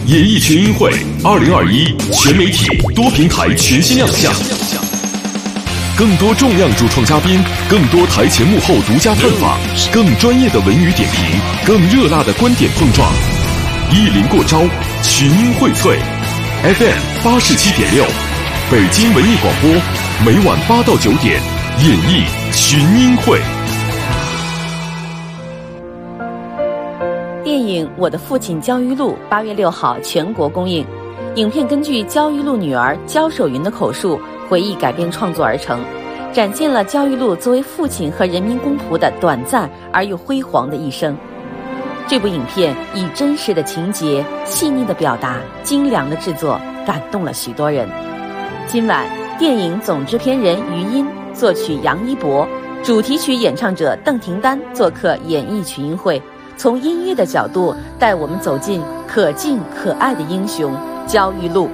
演艺群英会2021全媒体多平台全新亮相，更多重量主创嘉宾，更多台前幕后独家采访，更专业的文娱点评，更热辣的观点碰撞。一临过招，群英荟萃 FM 87.6，北京文艺广播，每晚8到9点，演艺群英会。 电影《我的父亲焦裕禄》8月6号全国公映。影片根据焦裕禄女儿焦守云的口述回忆改编创作而成，展现了焦裕禄作为父亲和人民公仆的短暂而又辉煌的一生。这部影片以真实的情节、细腻的表达、精良的制作，感动了许多人。今晚，电影总制片人于音、作曲杨一博、主题曲演唱者邓廷丹做客演艺群英会，从音乐的角度带我们走进可敬可爱的英雄焦裕禄。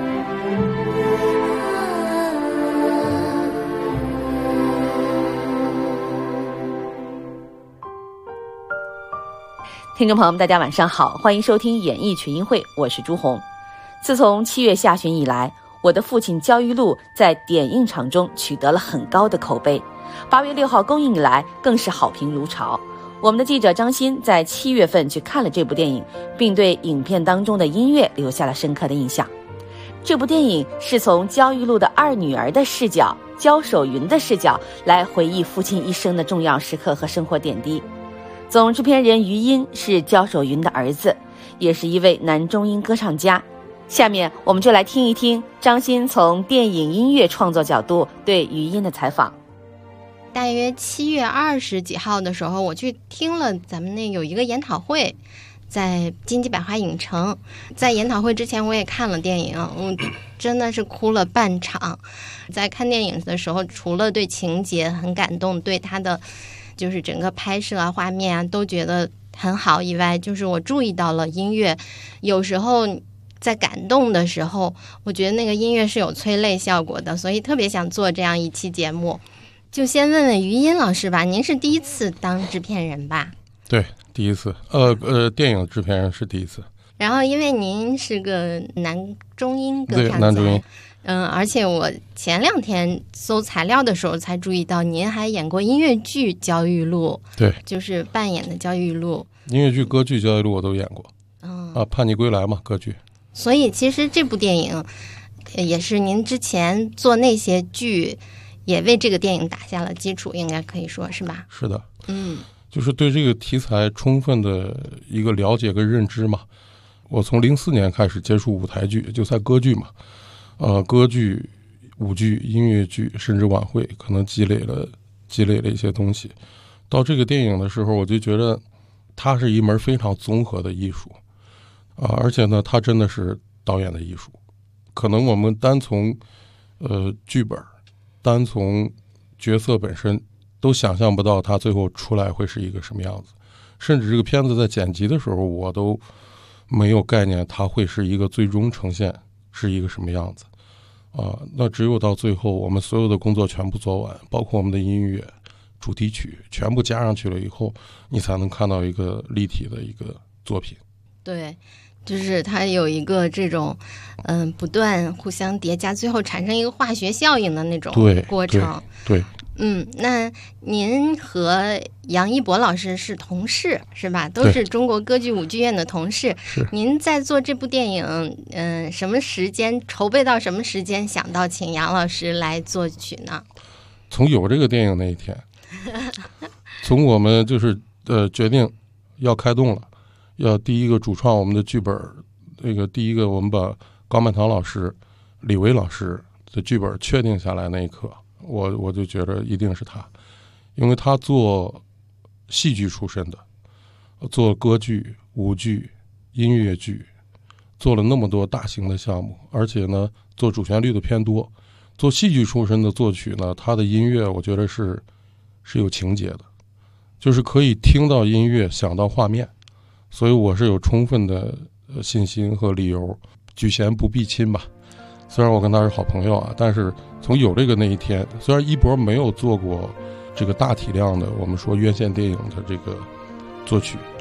听众朋友们，大家晚上好，欢迎收听演艺群英会，我是朱红。自从7月下旬以来，我的父亲焦裕禄在点映场中取得了很高的口碑，8月6号公映以来更是好评如潮。我们的记者张欣在7月份去看了这部电影，并对影片当中的音乐留下了深刻的印象。这部电影是从焦裕禄的二女儿的视角，焦守云的视角来回忆父亲一生的重要时刻和生活点滴。总制片人于音是焦守云的儿子，也是一位男中音歌唱家。下面我们就来听一听张欣从电影音乐创作角度对于音的采访。 大约7月20几号的时候，我去听了咱们那有一个研讨会，在金鸡百花影城。在研讨会之前我也看了电影，我真的是哭了半场。在看电影的时候，除了对情节很感动，对他的就是整个拍摄啊、画面啊都觉得很好以外，就是我注意到了音乐。有时候在感动的时候，我觉得那个音乐是有催泪效果的，所以特别想做这样一期节目。就先问问于音老师吧，您是第一次当制片人吧？ 对，第一次。电影制片人是第一次。 然后因为您是个男中音歌唱家， 对，男中音。 而且我前2天搜材料的时候才注意到，您还演过音乐剧《焦裕禄》， 对， 就是扮演的焦裕禄。 音乐剧、歌剧《焦裕禄》我都演过。叛逆归来嘛，歌剧。 所以其实这部电影也是您之前做那些剧，也为这个电影打下了基础，应该可以说是吧？是的， 就是对这个题材充分的一个了解跟认知嘛。我从04年开始接触舞台剧，就在歌剧嘛。歌剧、舞剧、音乐剧，甚至晚会，可能积累了一些东西。到这个电影的时候，我就觉得它是一门非常综合的艺术而且呢，它真的是导演的艺术。可能我们单从剧本，单从角色本身，都想象不到它最后出来会是一个什么样子。甚至这个片子在剪辑的时候，我都没有概念它会是一个最终呈现是一个什么样子那只有到最后我们所有的工作全部做完，包括我们的音乐、主题曲全部加上去了以后，你才能看到一个立体的一个作品。 对，就是它有一个这种不断互相叠加，最后产生一个化学效应的那种过程。 对。 那您和杨一博老师是同事是吧？都是中国歌剧舞剧院的同事。您在做这部电影什么时间筹备到什么时间想到请杨老师来作曲呢？ 从有这个电影那一天从我们就是决定要开动了，要第一个主创我们的剧本，那个第一个我们把高曼堂老师、李维老师的剧本确定下来那一刻，我就觉得一定是他。因为他做戏剧出身的，做歌剧、舞剧、音乐剧，做了那么多大型的项目，而且呢做主旋律的偏多。做戏剧出身的作曲呢，他的音乐我觉得是有情节的，就是可以听到音乐想到画面。所以我是有充分的信心和理由，举贤不避亲吧。虽然我跟他是好朋友但是从有这个那一天，虽然一博没有做过这个大体量的我们说院线电影的这个作曲，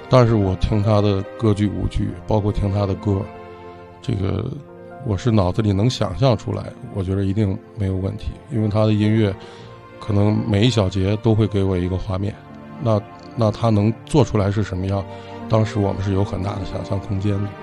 但是我听他的歌剧舞剧，包括听他的歌，这个我是脑子里能想象出来，我觉得一定没有问题，因为他的音乐可能每一小节都会给我一个画面，那他能做出来是什么样，当时我们是有很大的想象空间的。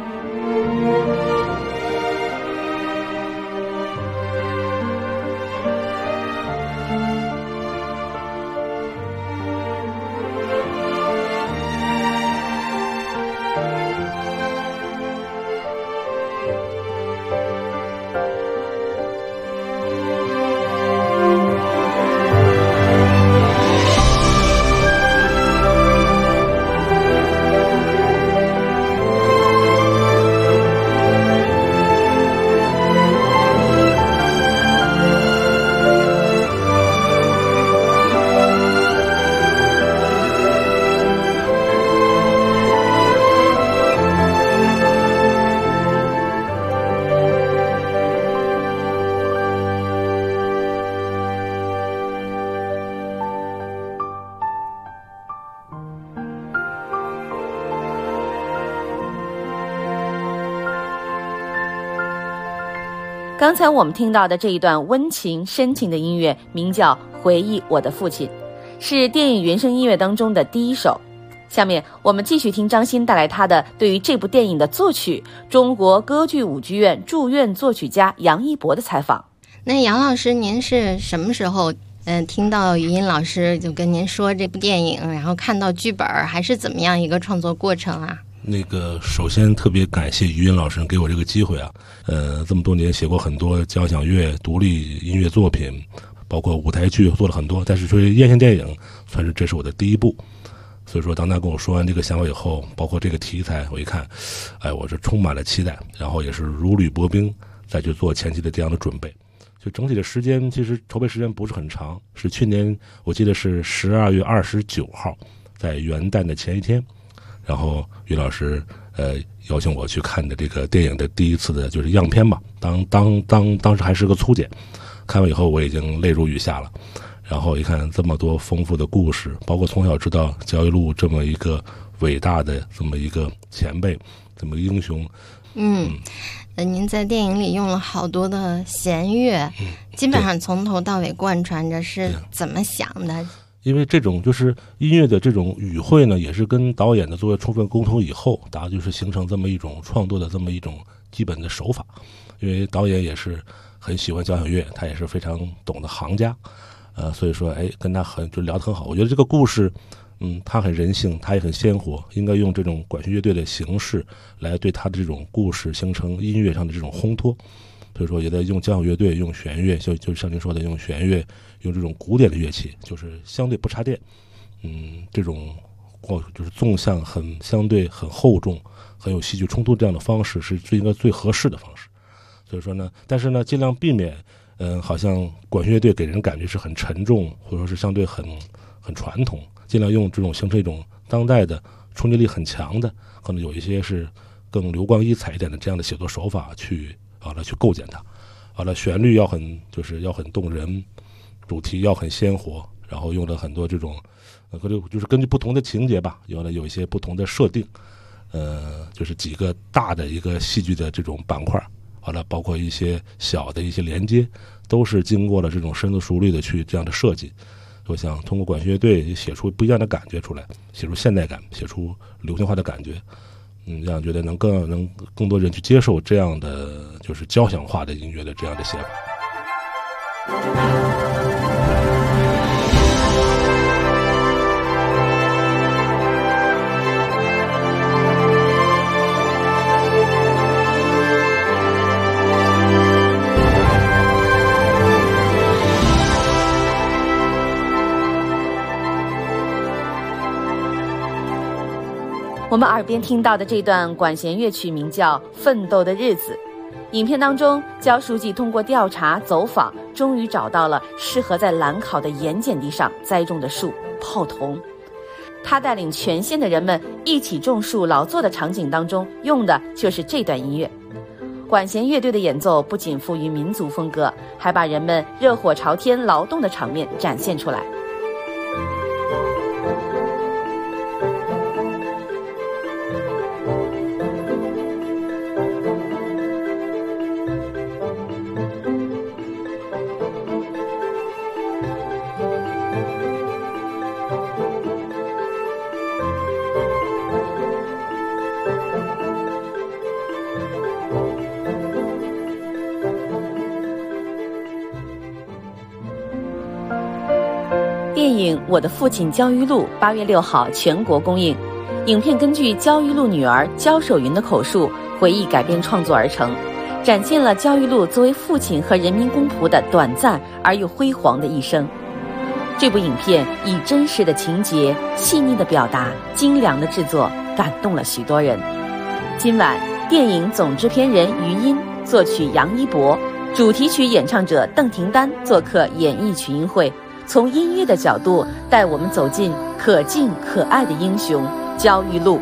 刚才我们听到的这一段温情深情的音乐名叫《回忆我的父亲》，是电影原声音乐当中的第一首。下面我们继续听张欣带来他的对于这部电影的作曲，中国歌剧舞剧院驻院作曲家杨一博的采访。 那杨老师，您是什么时候听到语音老师就跟您说这部电影，然后看到剧本，还是怎么样一个创作过程啊？ 首先特别感谢于音老师给我这个机会啊，这么多年写过很多交响乐、独立音乐作品，包括舞台剧做了很多，但是说院线电影算是这是我的第一部。所以说当他跟我说完这个想法以后，包括这个题材，我一看，我是充满了期待，然后也是如履薄冰再去做前期的这样的准备。就整体的时间其实筹备时间不是很长，是去年我记得是12月29号，在元旦的前一天，然后于老师邀请我去看的这个电影的第一次的就是样片吧，当时还是个粗剪，看完以后我已经泪如雨下了。然后一看这么多丰富的故事，包括从小知道焦裕禄这么一个伟大的这么一个前辈，这么一个英雄。 您在电影里用了好多的弦乐，基本上从头到尾贯穿着，是怎么想的？ 因为这种就是音乐的这种语汇呢，也是跟导演的做充分沟通以后，大家就是形成这么一种创作的这么一种基本的手法。因为导演也是很喜欢交响乐，他也是非常懂的行家，所以说跟他就聊得很好。我觉得这个故事，他很人性，他也很鲜活，应该用这种管弦乐队的形式来对他的这种故事形成音乐上的这种烘托。所以说也在用交响乐队，用弦乐，就像您说的，用弦乐，用这种古典的乐器，就是相对不插电，这种就是纵向相对很厚重，很有戏剧冲突这样的方式是应该最合适的方式。所以说呢，但是呢，尽量避免，好像管弦乐队给人感觉是很沉重，或者说是相对很传统，尽量用这种形成一种当代的冲击力很强的，可能有一些是更流光溢彩一点的这样的写作手法去构建它。好了，旋律要很动人，主题要很鲜活，然后用了很多这种就是根据不同的情节吧，有一些不同的设定，就是几个大的一个戏剧的这种板块，好了，包括一些小的一些连接，都是经过了这种深思熟虑的去这样的设计。我想通过管弦乐队写出不一样的感觉出来，写出现代感，写出流行化的感觉，让觉得能更多人去接受这样的就是交响化的音乐的这样的写法。 我们耳边听到的这段管弦乐曲名叫《奋斗的日子》。影片当中，焦书记通过调查走访，终于找到了适合在兰考的盐碱地上栽种的树——泡桐。他带领全县的人们一起种树劳作的场景当中，用的就是这段音乐。管弦乐队的演奏不仅富于民族风格，还把人们热火朝天劳动的场面展现出来。 影《我的父亲焦裕禄》8月6号全国公映。影片根据焦裕禄女儿焦守云的口述回忆改编创作而成，展现了焦裕禄作为父亲和人民公仆的短暂而又辉煌的一生。这部影片以真实的情节、细腻的表达、精良的制作，感动了许多人。今晚，电影总制片人余音、作曲杨一博、主题曲演唱者邓廷丹做客演艺群英会，从音乐的角度带我们走进可敬可爱的英雄焦裕禄。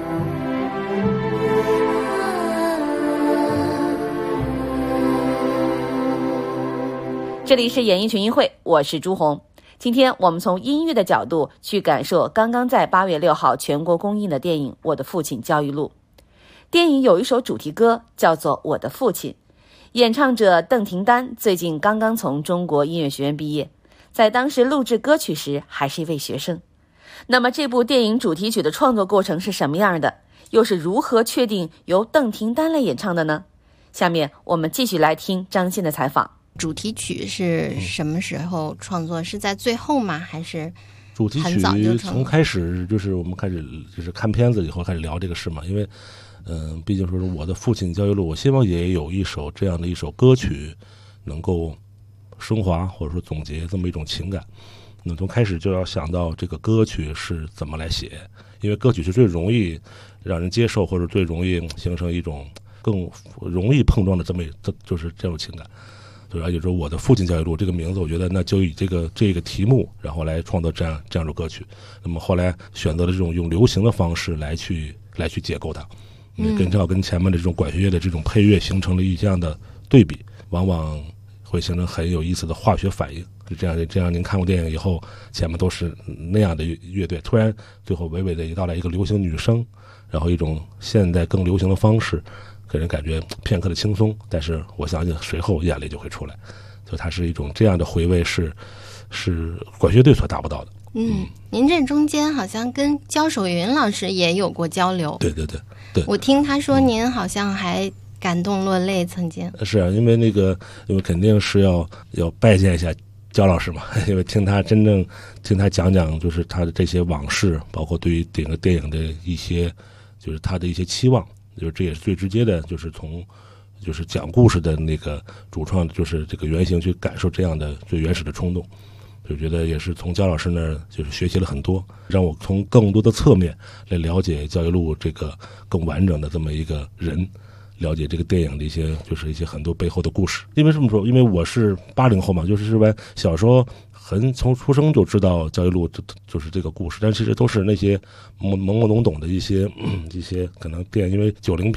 这里是演艺群英会，我是朱红。今天我们从音乐的角度去感受刚刚在8月6号全国公映的电影《我的父亲焦裕禄》。电影有一首主题歌叫做《我的父亲》，演唱者邓廷丹最近刚刚从中国音乐学院毕业，在当时录制歌曲时还是一位学生。那么这部电影主题曲的创作过程是什么样的？又是如何确定由邓廷丹来演唱的呢？下面我们继续来听张欣的采访。 主题曲是什么时候创作？是在最后吗？还是主题曲从开始就是我们开始就是看片子以后开始聊这个事嘛，因为毕竟说是我的父亲焦裕禄，我希望也有一首这样的一首歌曲能够升华或者说总结这么一种情感。那从开始就要想到这个歌曲是怎么来写，因为歌曲是最容易让人接受或者最容易形成一种更容易碰撞的就是这种情感。所以也就是说我的父亲焦裕禄这个名字，我觉得那就以这个题目然后来创作这样一首歌曲。那么后来选择了这种用流行的方式来去解构它，正好跟前面的这种管弦乐的这种配乐形成了这样的对比，往往会形成很有意思的化学反应。就这样您看过电影以后，前面都是那样的乐队，突然最后娓娓的到来一个流行女声，然后一种现代更流行的方式，给人感觉片刻的轻松，但是我相信随后眼泪就会出来。所以它是一种这样的回味，是管弦乐队所达不到的。 您这中间好像跟焦守云老师也有过交流。 对， 我听他说您好像还感动落泪，曾经。 是啊，因为肯定是要拜见一下焦老师嘛，因为听他讲就是他的这些往事，包括对于整个电影的一些就是他的一些期望，就是这也是最直接的，就是从就是讲故事的那个主创就是这个原型去感受这样的最原始的冲动。就觉得也是从焦老师那儿就是学习了很多，让我从更多的侧面来了解焦裕禄这个更完整的这么一个人，了解这个电影的一些很多背后的故事。因为这么说，因为我是80后嘛，就是小时候从出生就知道焦裕禄就是这个故事，但其实都是那些懵懵懂懂的一些可能电影，因为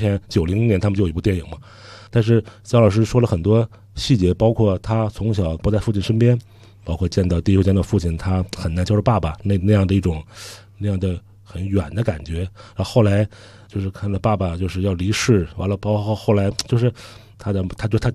90年他们就有一部电影嘛。但是焦老师说了很多细节，包括他从小不在父亲身边，包括第一回见到父亲，他很难叫着爸爸那样的很远的感觉。然后后来就是看到爸爸就是要离世，完了包括后来就是他的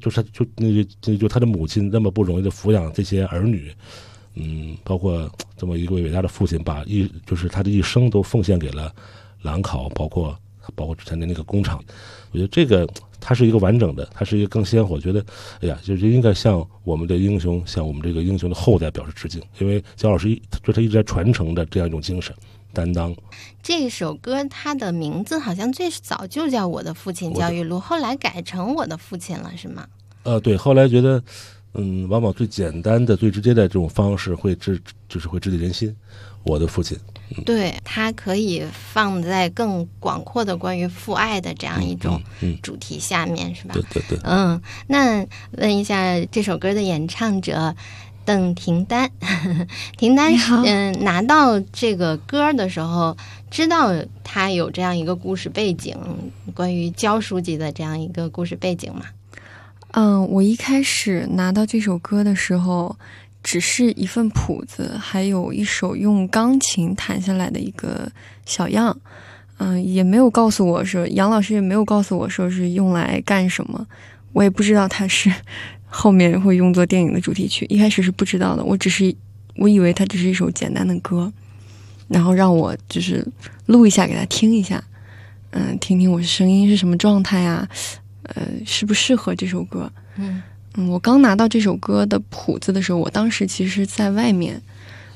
母亲那么不容易的抚养这些儿女，包括这么一位伟大的父亲，就是他的一生都奉献给了兰考，包括之前的那个工厂。我觉得这个它是一个完整的，它是一个更鲜活。我觉得就是应该向我们的英雄，向我们这个英雄的后代表示致敬，因为焦老师他一直在传承的这样一种精神担当。 这首歌它的名字好像最早就叫我的父亲焦裕禄，后来改成我的父亲了，是吗？ 对，后来觉得往往最简单的最直接的这种方式会直抵人心，我的父亲。 对，它可以放在更广阔的关于父爱的这样一种主题下面，是吧？ 对。 那问一下这首歌的演唱者邓廷丹，廷丹拿到这个歌的时候，知道他有这样一个故事背景，关于焦书记的这样一个故事背景吗？ 我一开始拿到这首歌的时候，只是一份谱子，还有一首用钢琴弹下来的一个小样，也没有告诉我说，杨老师也没有告诉我说是用来干什么，我也不知道它是后面会用作电影的主题曲，一开始是不知道的，我以为它只是一首简单的歌，然后让我就是录一下给他听一下，听听我声音是什么状态啊，适不适合这首歌。我刚拿到这首歌的谱子的时候，我当时其实在外面，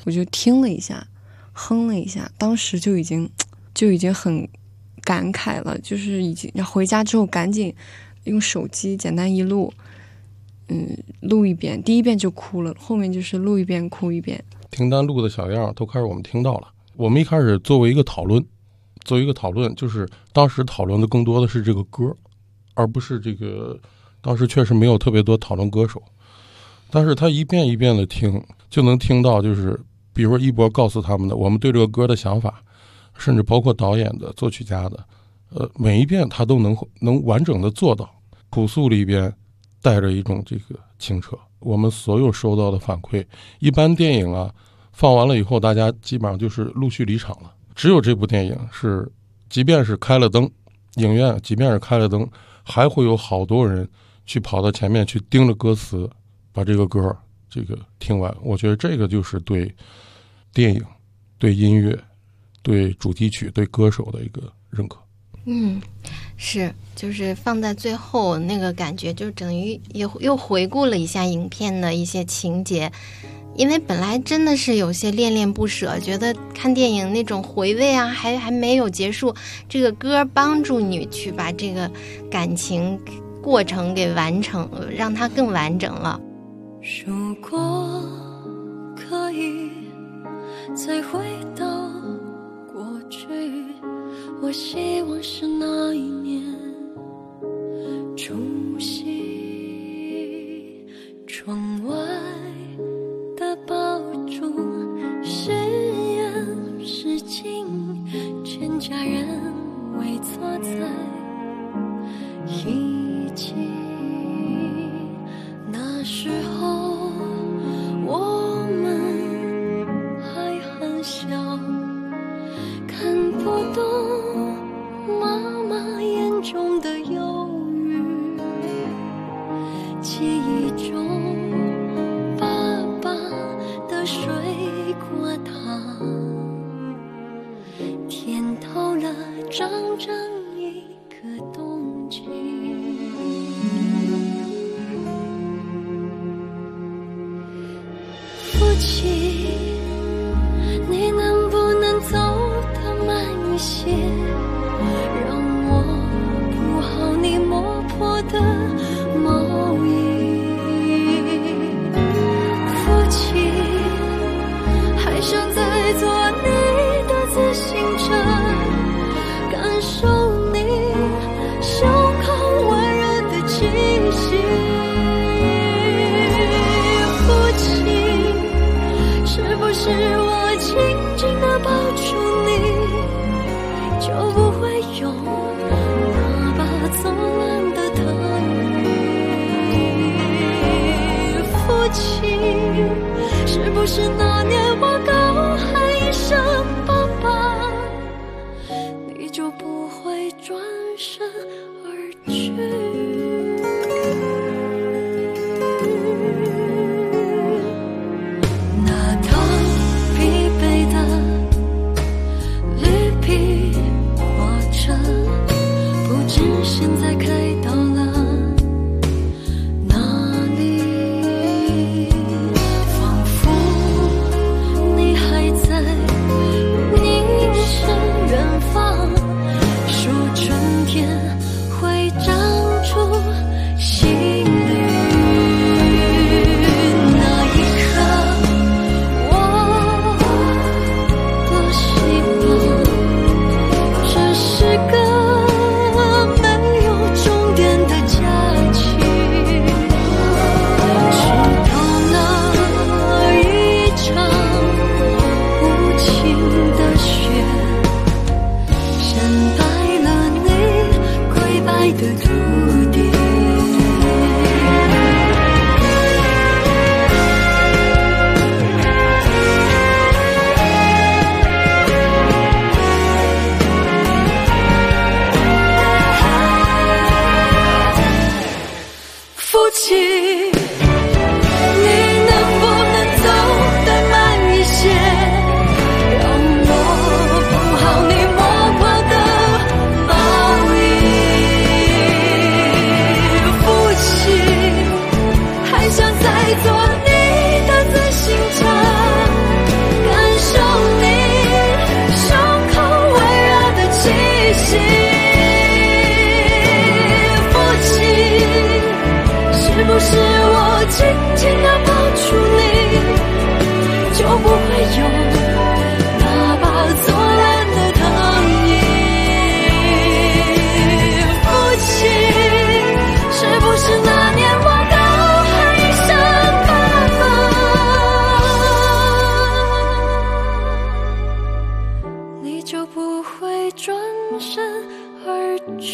我就听了一下，哼了一下，当时就已经很感慨了，就是已经回家之后赶紧用手机简单一录，录一遍，第一遍就哭了，后面就是录一遍哭一遍。 听单录的小样都开始我们听到了。我们一开始作为一个讨论，就是当时讨论的更多的是这个歌，而不是这个，当时确实没有特别多讨论歌手，但是他一遍一遍的听，就能听到，就是比如说一博告诉他们的我们对这个歌的想法，甚至包括导演的、作曲家的，每一遍他都能完整的做到，朴素里边带着一种这个清澈。我们所有收到的反馈，一般电影啊放完了以后，大家基本上就是陆续离场了。只有这部电影是，即便是开了灯，影院即便是开了灯，还会有好多人去跑到前面去盯着歌词，把这个歌这个听完。我觉得这个就是对电影、对音乐、对主题曲、对歌手的一个认可。 是，就是放在最后那个感觉，就等于又回顾了一下影片的一些情节，因为本来真的是有些恋恋不舍，觉得看电影那种回味啊，还没有结束，这个歌帮助你去把这个感情过程给完成，让它更完整了。 如果可以再回到过去，我希望是那一年除夕，窗外的爆竹是远是近，全家人围坐在一起。那时候我们还很小，看不懂妈妈眼中的忧郁，记忆中爸爸的水果糖甜透了整整一个冬季。父亲，你能不能走得慢一些，让我铺好你磨破的毛衣。父亲，还想再坐你的自行车，感受你胸口温热的气息。父亲，是不是我轻轻地抱住你，就不会有那把走烂的藤椅？父亲，是不是那年我高喊一声爸爸，你就不会转身而去？现在开到了哪里？仿佛你还在凝视远方，说春天会长出新绿。那一刻，我多希望这是个的土地。父亲，你能不能走得慢一些，让我铺好你磨破的毛衣？ 不是我紧紧地抱住你，就不会有那把作烂的藤椅？父亲，是不是那年我高喊一声爸爸，你就不会转身而去？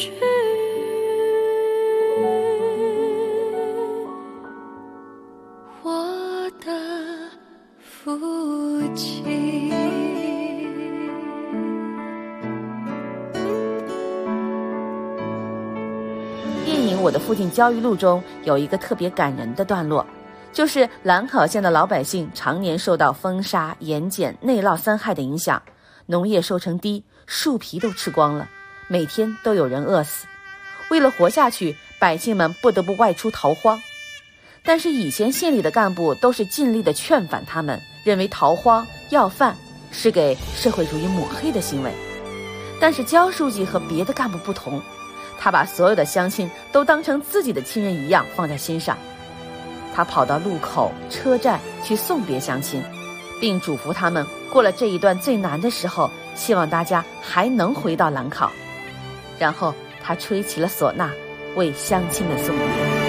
我的父亲。 电影《我的父亲焦裕禄》中有一个特别感人的段落，就是兰考县的老百姓常年受到风沙、盐碱、内涝三害的影响，农业收成低，树皮都吃光了，每天都有人饿死。为了活下去，百姓们不得不外出逃荒。但是以前县里的干部都是尽力的劝反他们，认为逃荒要饭是给社会主义抹黑的行为。但是焦书记和别的干部不同，他把所有的乡亲都当成自己的亲人一样放在心上。他跑到路口、车站去送别乡亲，并嘱咐他们过了这一段最难的时候，希望大家还能回到兰考。然后他吹起了唢呐，为乡亲们送别。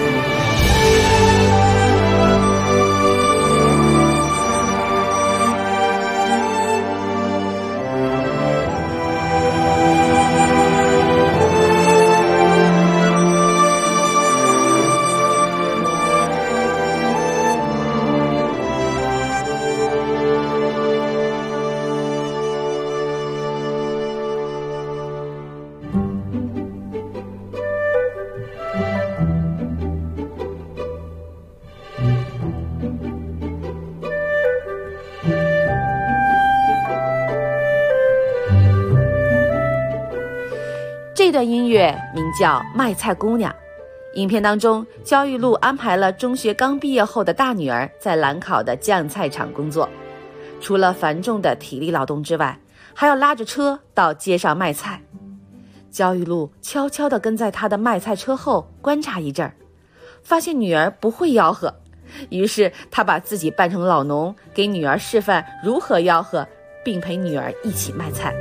这段音乐名叫《卖菜姑娘》。影片当中，焦裕禄安排了中学刚毕业后的大女儿在兰考的酱菜厂工作，除了繁重的体力劳动之外，还要拉着车到街上卖菜。焦裕禄悄悄地跟在他的卖菜车后观察一阵儿，发现女儿不会吆喝，于是他把自己扮成老农，给女儿示范如何吆喝，并陪女儿一起卖菜。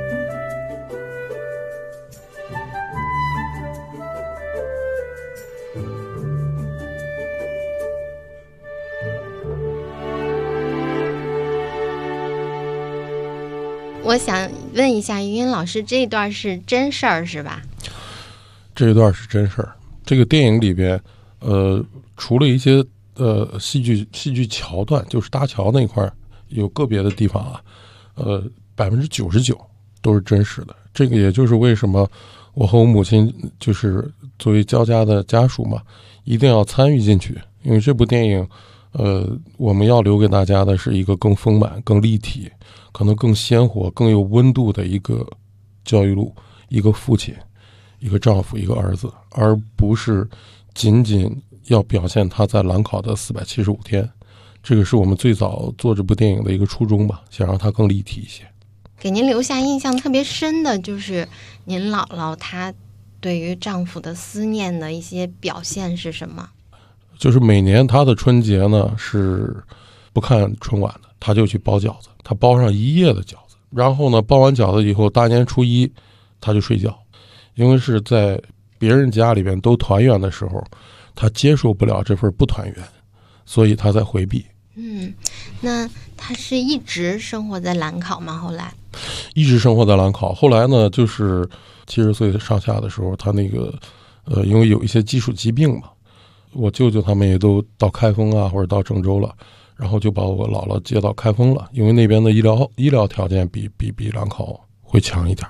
我想问一下于云老师，这一段是真事儿是吧？ 这一段是真事儿。这个电影里边，除了一些戏剧桥段，就是搭桥那块有个别的地方啊，99%都是真实的。这个也就是为什么我和我母亲就是作为焦家的家属嘛，一定要参与进去，因为这部电影，我们要留给大家的是一个更丰满、更立体，可能更鲜活、更有温度的一个焦裕禄，一个父亲，一个丈夫，一个儿子，而不是仅仅要表现他在兰考的475天。这个是我们最早做这部电影的一个初衷吧，想让它更立体一些。 给您留下印象特别深的就是您姥姥她对于丈夫的思念的一些表现是什么？ 就是每年她的春节呢是不看春晚的，她就去包饺子，她包上一夜的饺子，然后呢包完饺子以后，大年初一她就睡觉，因为是在别人家里边都团圆的时候，她接受不了这份不团圆，所以她在回避。 那她是一直生活在兰考吗？后来一直生活在兰考，后来呢就是70岁上下的时候，她那个因为有一些基础疾病嘛，我舅舅他们也都到开封啊或者到郑州了，然后就把我姥姥接到开封了，因为那边的医疗条件比兰考会强一点。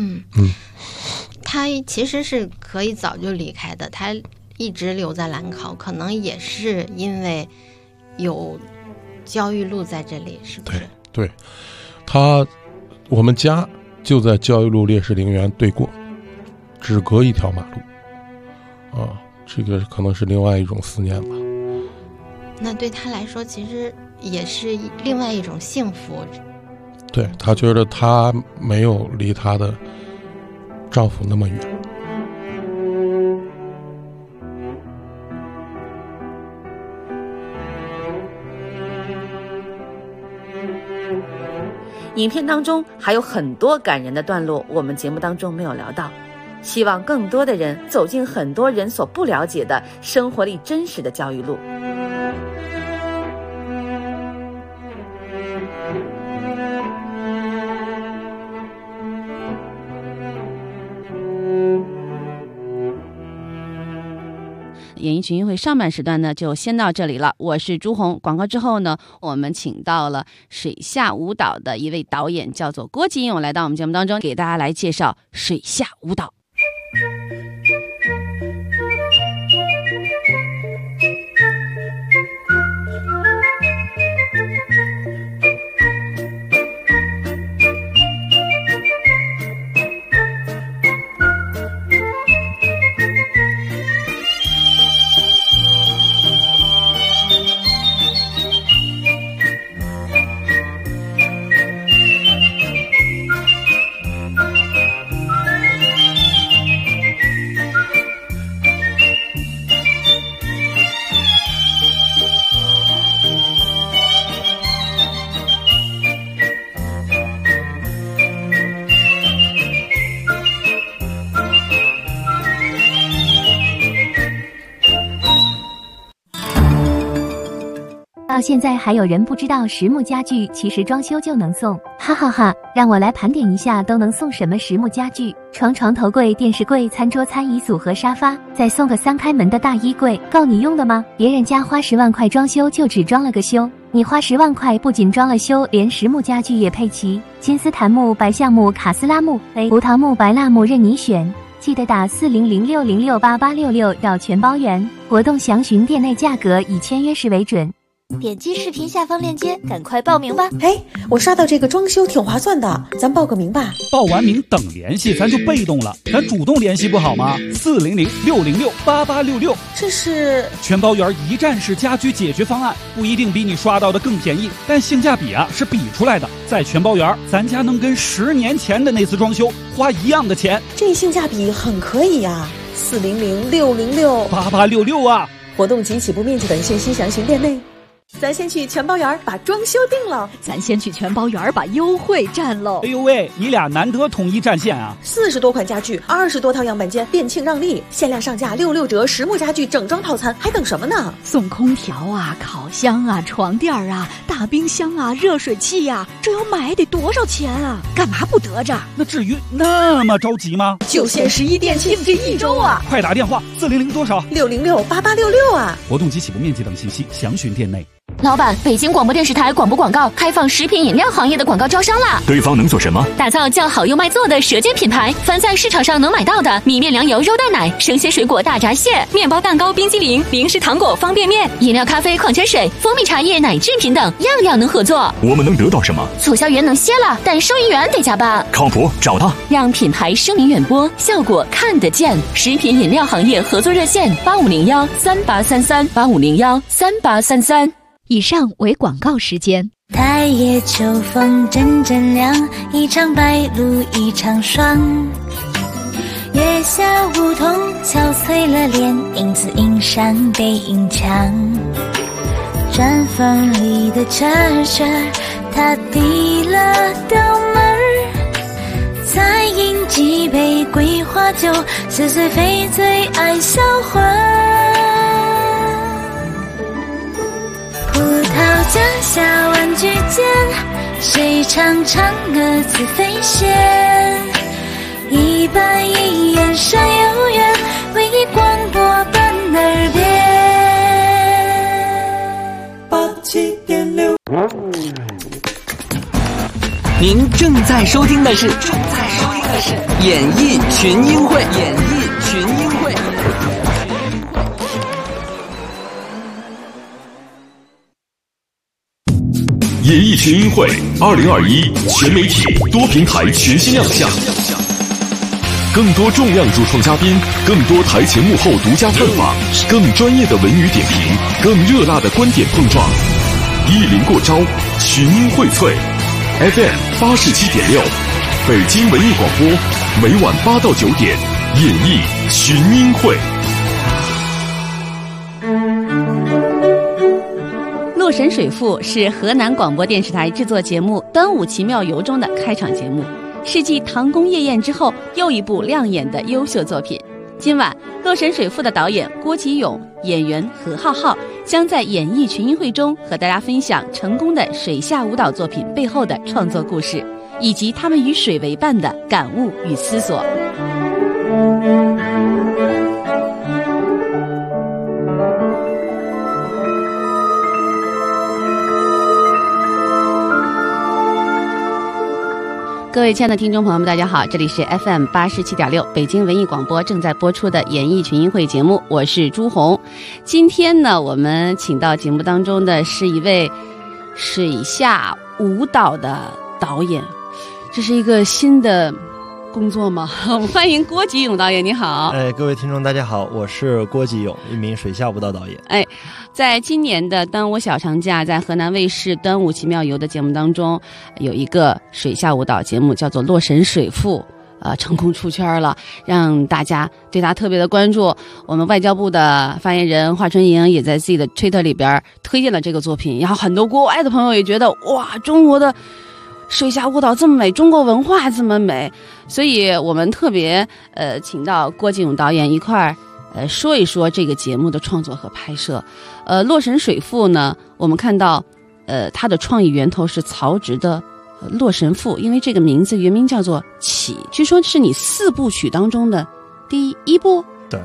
她其实是可以早就离开的，她一直留在兰考，可能也是因为有焦裕禄在这里，是不是？ 对，我们家就在焦裕禄烈士陵园对过，只隔一条马路啊，这个可能是另外一种思念吧。 那对她来说其实也是另外一种幸福。 对，她觉得她没有离她的丈夫那么远。 影片当中还有很多感人的段落，我们节目当中没有聊到。希望更多的人走进很多人所不了解的生活里真实的教育路。演艺群英会上半时段呢就先到这里了，我是朱红。广告之后呢，我们请到了水下舞蹈的一位导演，叫做郭吉勇，来到我们节目当中，给大家来介绍水下舞蹈。 到现在还有人不知道实木家具其实装修就能送，哈哈哈！让我来盘点一下都能送什么实木家具：床头柜、电视柜、餐桌、餐椅组合、沙发，再送个3开门的大衣柜，够你用的吗？别人家花10万块装修就只装了个修，你花10万块不仅装了修，连实木家具也配齐，金丝檀木、白橡木、卡斯拉木、葡萄木、白蜡木任你选。记得打4006068866绕全包圆，活动详询店内价格，以签约时为准。 点击视频下方链接，赶快报名吧！ 嘿，我刷到这个装修挺划算的，咱报个名吧。 报完名等联系，咱就被动了，咱主动联系不好吗？400-606-8866， 这是全包圆一站式家居解决方案，不一定比你刷到的更便宜，但性价比是比出来的。在全包圆，咱家能跟10年前的那次装修花一样的钱， 这性价比很可以呀。400-606-8866 啊！ 活动及起步面积等信息详询店内。咱先去全包园把装修定了， 咱先去全包园把优惠占喽。 哎呦喂，你俩难得统一战线啊 ！40多款家具，20多套样板间，店庆让利，限量上架66折，实木家具整装套餐，还等什么呢？ 送空调啊，烤箱啊，床垫啊，大冰箱啊，热水器啊，这要买得多少钱啊？干嘛不得着？ 那至于那么着急吗？ 就限11店庆这1周啊！ 快打电话400多少 ？606-8866啊！ 活动及起步面积等信息详询店内。 老板，北京广播电视台广播广告开放食品饮料行业的广告招商啦！ 对方能做什么？ 打造叫好又卖座的舌尖品牌，凡在市场上能买到的米面粮油肉蛋奶、生鲜水果大闸蟹、面包蛋糕冰激凌、零食糖果方便面、饮料咖啡矿泉水、蜂蜜茶叶奶制品等，样样能合作。 我们能得到什么？ 促销员能歇了，但收银员得加班。 靠谱，找他， 让品牌声名远播，效果看得见。食品饮料行业合作热线8501-3833，8501-3833。 以上为广告时间。 太夜秋风阵阵凉，一场白露一场霜。月下梧桐憔悴了脸，影子映上背影墙。毡房里的车车，他递了刀门，再饮几杯桂花酒，似醉非醉爱销魂。葡萄架下玩具间，谁唱嫦娥自飞仙？一板一眼闪悠远，为你广播伴耳边。87.6。 您正在收听的是演艺群英会。 演艺群英会2021全媒体多平台全新亮相，更多重量主创嘉宾，更多台前幕后独家探访，更专业的文语点评，更热辣的观点碰撞。意林过招，群英荟萃 FM 87.6，北京文艺广播，每晚8到9点，演艺群英会。 洛神水赋》是河南广播电视台制作节目《端午奇妙游》中的开场节目，是继《唐宫夜宴》之后又一部亮眼的优秀作品。今晚《洛神水赋》的导演郭吉勇、演员何浩浩将在演艺群英会中和大家分享成功的水下舞蹈作品背后的创作故事，以及他们与水为伴的感悟与思索。各位亲爱的听众朋友们，大家好，这里是 FM 87.6北京文艺广播正在播出的演艺群英会节目，我是朱红。今天呢，我们请到节目当中的是一位水下舞蹈的导演，这是一个新的工作吗？我们欢迎郭吉勇导演，你好。 各位听众大家好，我是郭吉勇，一名水下舞蹈导演。 在今年的端午小长假，在河南卫视《端午奇妙游》的节目当中，有一个水下舞蹈节目叫做《洛神水赋》，成功出圈了，让大家对他特别的关注。我们外交部的发言人华春莹也在自己的推特里边推荐了这个作品，然后很多国外的朋友也觉得哇，中国的水下舞蹈这么美，中国文化这么美，所以我们特别请到郭吉勇导演一块儿说一说这个节目的创作和拍摄。洛神水赋呢，我们看到它的创意源头是曹植的《洛神赋》，因为这个名字原名叫做启，据说是你4部曲当中的第1部。 对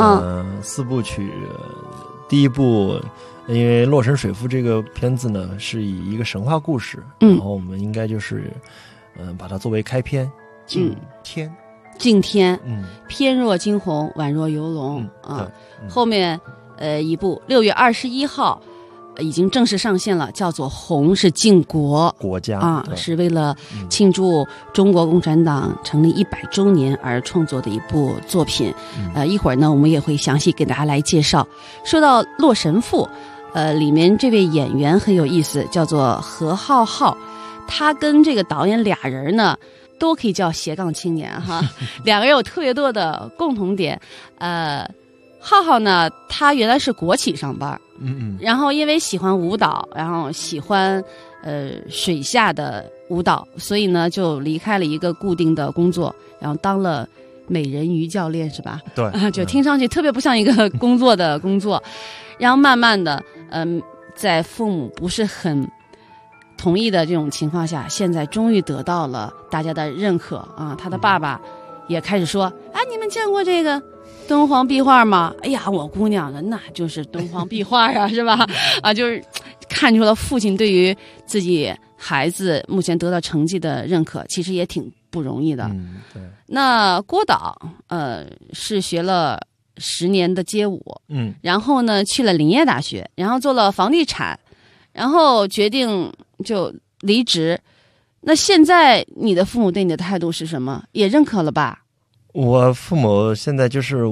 ，4部曲第1部，因为《洛神水赋》这个片子呢是以一个神话故事，然后我们应该就是把它作为开篇，敬天，翩若惊鸿，宛若游龙后面一部6月21号已经正式上线了，叫做《红》，是靖国家是为了庆祝中国共产党成立100周年而创作的一部作品。一会儿呢，我们也会详细给大家来介绍。说到《洛神赋》，里面这位演员很有意思，叫做何浩浩，他跟这个导演俩人呢，都可以叫斜杠青年哈，两个人有特别多的共同点。浩浩呢，他原来是国企上班，然后因为喜欢舞蹈，然后喜欢水下的舞蹈，所以呢就离开了一个固定的工作，然后当了美人鱼教练，是吧？对，就听上去特别不像一个工作的工作。然后慢慢的，在父母不是很同意的这种情况下，现在终于得到了大家的认可啊！他的爸爸也开始说：“啊，你们见过这个敦煌壁画吗？哎呀，我姑娘的那就是敦煌壁画啊，是吧？啊，就是看出了父亲对于自己孩子目前得到成绩的认可，其实也挺不容易的。对。那郭导是学了10年的街舞，然后呢去了林业大学，然后做了房地产，然后决定就离职。那现在你的父母对你的态度是什么？也认可了吧？ 我父母现在就是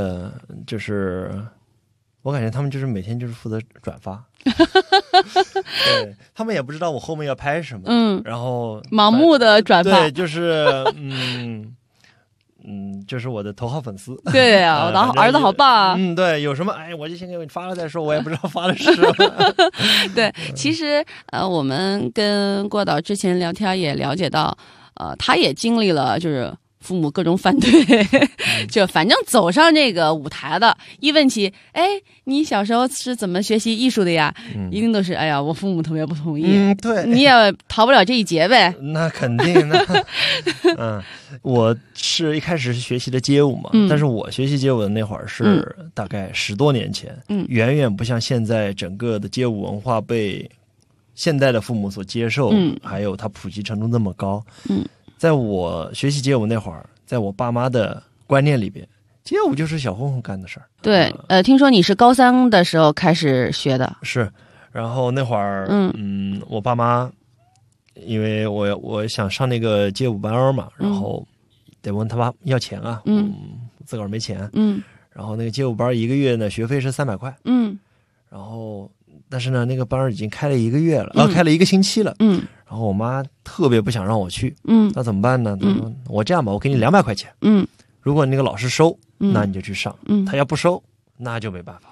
我感觉他们就是每天就是负责转发，对，他们也不知道我后面要拍什么，然后盲目的转发， 对，就是就是我的头号粉丝。 对啊，我的儿子好棒啊！ 对，有什么我就先给你发了再说，我也不知道发的是什么。 对，其实我们跟郭导之前聊天也了解到，他也经历了就是父母各种反对，就反正走上这个舞台的，一问起，你小时候是怎么学习艺术的呀？一定都是，我父母特别不同意。对，你也逃不了这一劫呗。 那肯定的。我是一开始是学习的街舞嘛，但是我学习街舞的那会儿是大概10多年前，远远不像现在整个的街舞文化被现代的父母所接受，还有它普及程度那么高。在我学习街舞那会儿，在我爸妈的观念里边，街舞就是小混混干的事儿。 对，听说你是高3的时候开始学的。 是，然后那会儿，我爸妈，因为我想上那个街舞班嘛，然后得问他爸要钱啊，自个儿没钱，然后那个街舞班1个月呢学费是300块，然后但是呢那个班已经开了1个月了，开了1个星期了，然后我妈特别不想让我去，那怎么办呢？她说我这样吧，我给你200块钱，如果那个老师收，那你就去上，他要不收，那就没办法。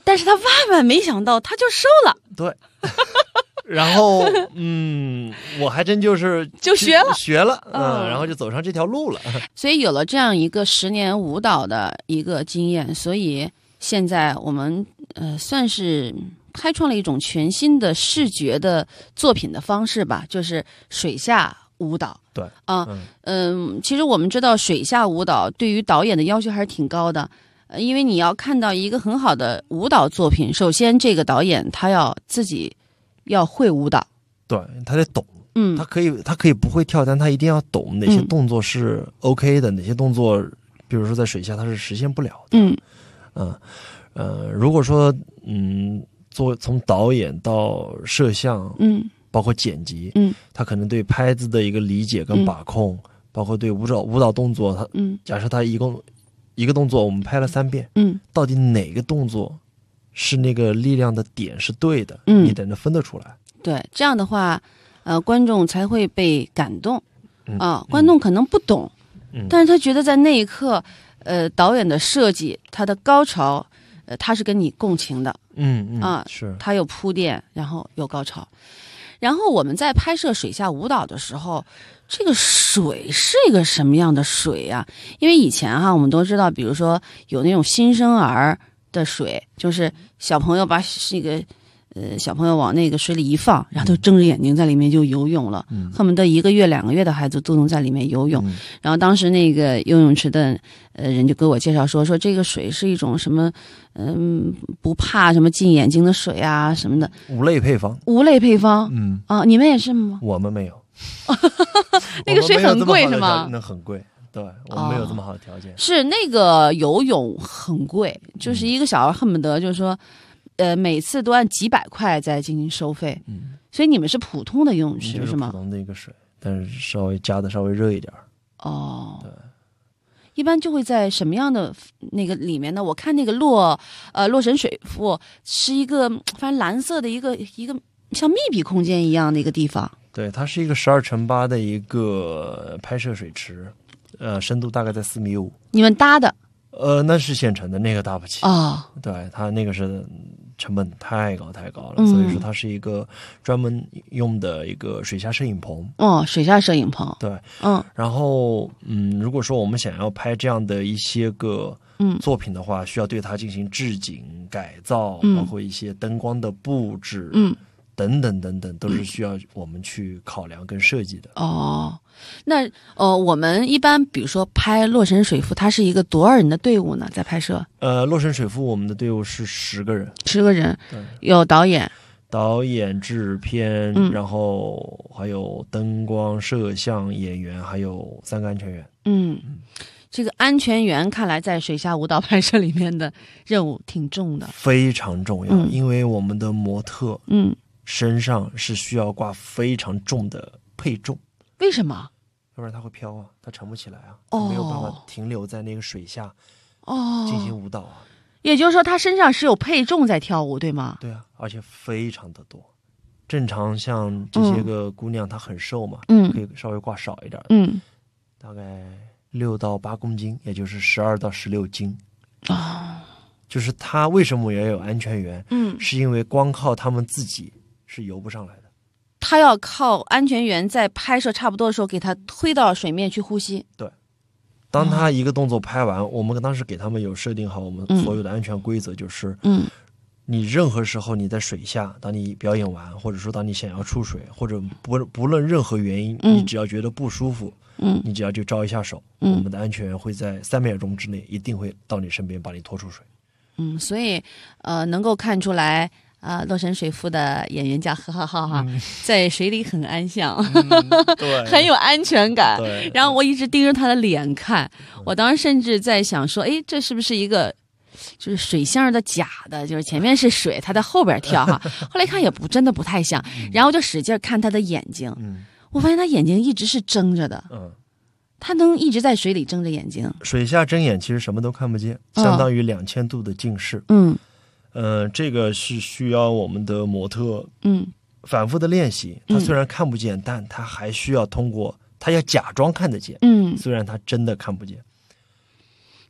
但是他万万没想到，他就瘦了。 对。然后，我还真就学了，然后就走上这条路了。 所以有了这样一个10年舞蹈的一个经验，所以现在我们算是开创了一种全新的视觉的作品的方式吧，就是水下舞蹈。 对其实我们知道水下舞蹈对于导演的要求还是挺高的。因为你要看到一个很好的舞蹈作品，首先这个导演他要自己要会舞蹈， 对，他得懂，他可以不会跳，但他一定要懂哪些动作是 OK 的，哪些动作，比如说在水下他是实现不了的。如果说从导演到摄像，包括剪辑，他可能对拍子的一个理解跟把控，包括对舞蹈动作，他假设他一共一个动作我们拍了3遍，到底哪个动作是那个力量的点是对的，你得能分得出来。 对，这样的话，观众才会被感动。观众可能不懂，但是他觉得在那一刻，导演的设计，他的高潮，他是跟你共情的。 是， 他有铺垫，然后有高潮。然后我们在拍摄水下舞蹈的时候，这个水是一个什么样的水啊？因为以前我们都知道，比如说有那种新生儿的水，就是小朋友把那个小朋友往那个水里一放，然后就睁着眼睛在里面就游泳了，恨不得1个月2个月的孩子都能在里面游泳。然后当时那个游泳池的人就给我介绍说这个水是一种什么不怕什么进眼睛的水啊什么的， 无类配方。 你们也是吗？ 我们没有。 那个水很贵是吗？ 那很贵。对，我们没有这么好的条件。 是那个游泳很贵，就是一个小孩恨不得就是说每次都按几百块在进行收费。所以你们是普通的游泳池是吗？ 普通的一个水，但是稍微加的稍微热一点。对。 一般就会在什么样的那个里面呢？我看那个洛神水库是一个反正蓝色的一个像密闭空间一样的一个地方。 对，它是一个12×8的一个拍摄水池，深度大概在4.5米。你们搭的？ 那是现成的，那个搭不起。对，它那个是成本太高了，所以说它是一个专门用的一个水下摄影棚。 水下摄影棚。 对，然后如果说我们想要拍这样的一些个作品的话，需要对它进行置景改造，包括一些灯光的布置，等等等等，都是需要我们去考量跟设计的。 那我们一般比如说拍洛神水库，它是一个多少人的队伍呢？在拍摄？ 洛神水库我们的队伍是10个人。 10个人， 对， 有导演、 制片，然后还有灯光、摄像、演员，还有3个安全员。 这个安全员看来在水下舞蹈拍摄里面的任务挺重的， 非常重要。因为我们的模特，身上是需要挂非常重的配重。 为什么？ 要不然它会飘啊，它沉不起来啊，没有办法停留在那个水下进行舞蹈啊。 也就是说，他身上是有配重在跳舞，对吗？ 对啊，而且非常的多。正常像这些个姑娘，她很瘦嘛，可以稍微挂少一点，大概6到8公斤，也就是12到16斤。就是她为什么也有安全员？是因为光靠他们自己是游不上来的。 他要靠安全员在拍摄差不多的时候给他推到水面去呼吸。 对，当他一个动作拍完，我们当时给他们有设定好我们所有的安全规则，就是你任何时候你在水下，当你表演完，或者说当你想要出水，或者不论任何原因，你只要觉得不舒服，你只要就招一下手，我们的安全员会在3秒钟之内一定会到你身边把你拖出水。 所以能够看出来。洛神水库的演员叫何浩浩在水里很安详， 对， 很有安全感。 对， 然后我一直盯着他的脸看，我当时甚至在想说，这是不是一个就是水箱的假的，就是前面是水，他在后边跳后来看也真的不太像，然后就使劲看他的眼睛，我发现他眼睛一直是睁着的，他能一直在水里睁着眼睛。 水下睁眼其实什么都看不见，相当于2000度的近视。这个是需要我们的模特反复的练习。他虽然看不见，但他还需要通过他要假装看得见。虽然他真的看不见。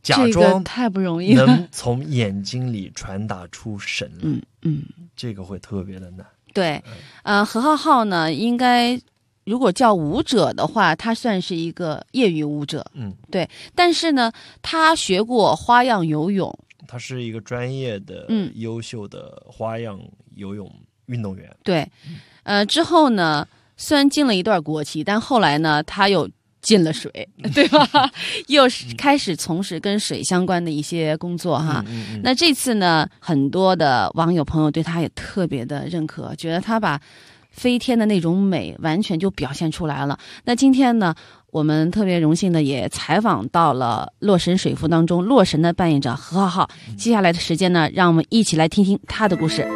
假这个装太不容易了， 能从眼睛里传达出神来，这个会特别的难。 对，何浩浩呢，应该如果叫舞者的话，他算是一个业余舞者，对。但是呢，他学过花样游泳， 他是一个专业的、优秀的花样游泳运动员。 对，之后呢，虽然进了一段国旗，但后来呢，他又进了水，对吧？又开始从事跟水相关的一些工作哈。那这次呢，很多的网友朋友对他也特别的认可，觉得他把飞天的那种美完全就表现出来了。那今天呢，我们特别荣幸的也采访到了《洛神水赋》当中洛神的扮演者何浩浩。接下来的时间呢，让我们一起来听听他的故事。